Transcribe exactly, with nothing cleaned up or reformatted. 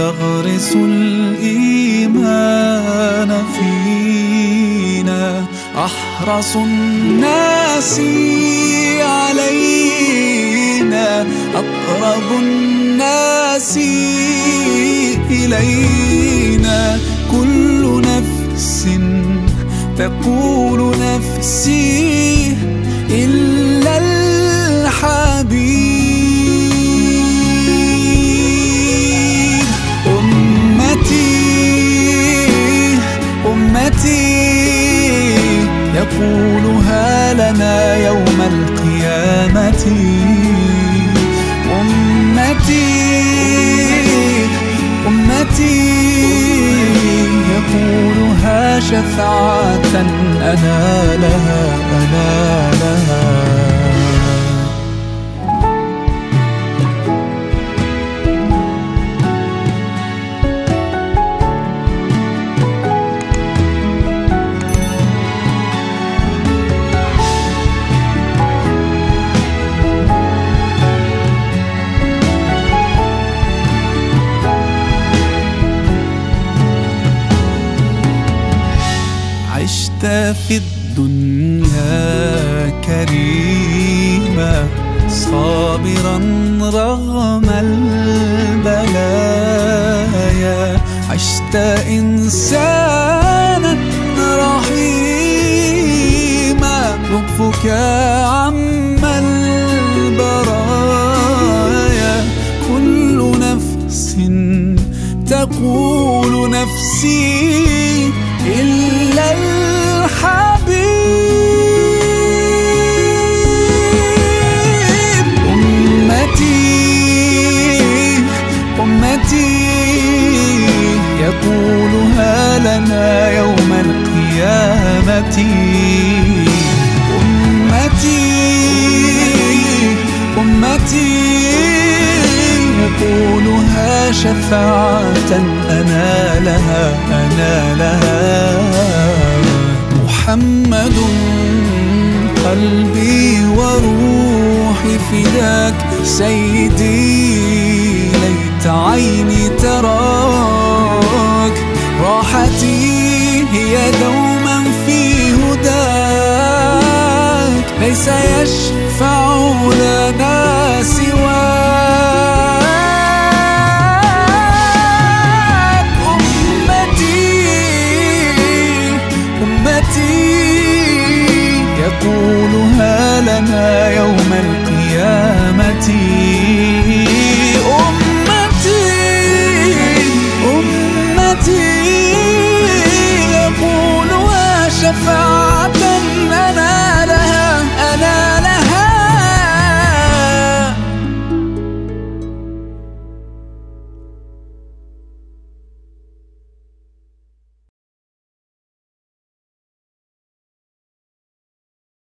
تغرس الإيمان فينا، أحرص الناس علينا، أقرب الناس إلينا. كل نفس تقول نفسي إلا الحبيب. أمتي أمتي يقولها لنا يوم القيامة. أمتي أمتي يقولها شفاعة أنا لها أنا لها. عشت في الدنيا كريما، صابرا رغم البلايا. عشت إنسانا رحيما، لطفك عم البرايا. كل نفس تقول نفسي إلا الحبيب. أمتي أمتي يقولها لنا يوم القيامة. أمتي أمتي يقولها شفاعة أنا لها أنا لها. محمد قلبي وروحي فداك سيدي، ليت عيني تراك. راحتي هي دوما في هداك، ليس يشفع لنا سواك. أمتي أمتي يقولها لنا يوم القيامة.